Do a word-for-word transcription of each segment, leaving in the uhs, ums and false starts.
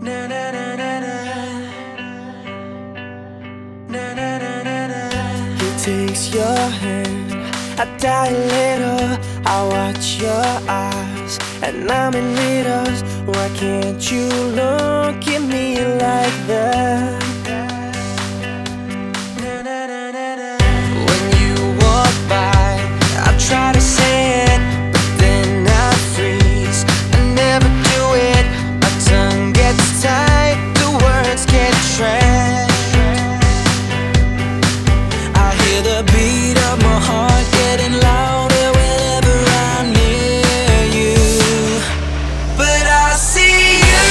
Na na na na na. Na na na na na. He takes your hand, I die a little. I watch your eyes, and I'm in riddles. Why can't you look at me like that? Na na na na na. When you walk by, I try to say it, but then I freeze. I never do it. My tongue gets tied, the words get trapped. I hear the beat of my heart getting louder whenever I'm near you. But I see you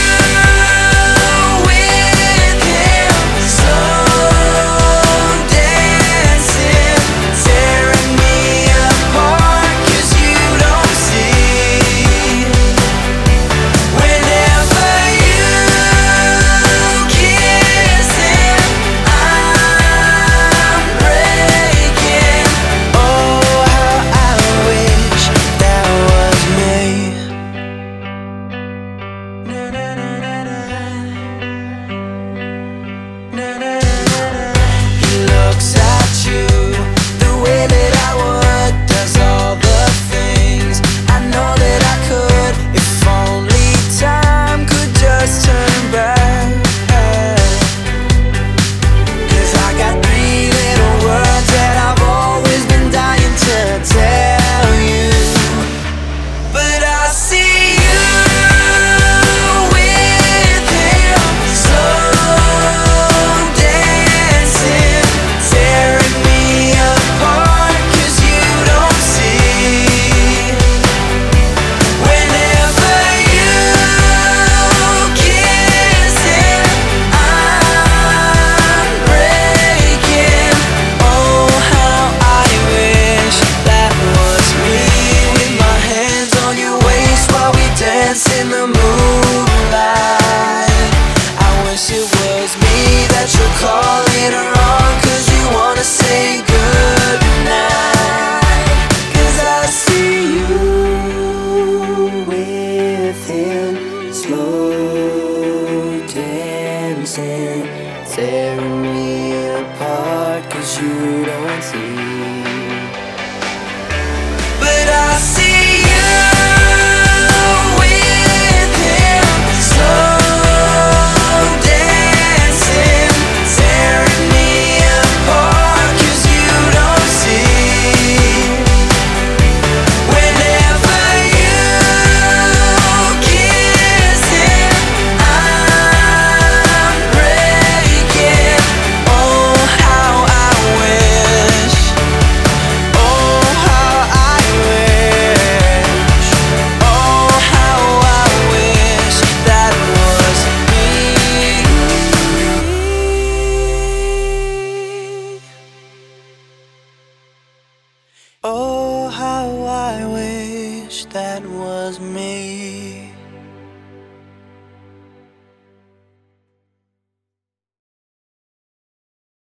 with him, slow dancing, tearing me apart, 'cause you don't see. Whenever you kiss him, I'm breaking. Oh, how I wish that was me. Na na na na na. Na na na na. He looks at you the way that I would, does all the things I know that I could, if only time could just turn back. 'Cause I got three little words that I've always been dying to tell you. But I see you with him, slow dancing, tearing me apart, 'cause you don't see. Whenever you kiss him, I'm breaking. Oh, how I wish that was me, with my hands on your waist while we dance in the moonlight. I wish it was me that you're calling on, 'cause you wanna say goodnight. 'Cause I see you with him, slow dancing, tearing me apart, 'cause you don't see. But I see you with him, slow dancing, tearing me apart, 'cause you don't see. Whenever you kiss him, I'm breaking. Oh, how I wish. Oh, how I wish. Oh, how I wish that was me. Oh, how I wish that was me.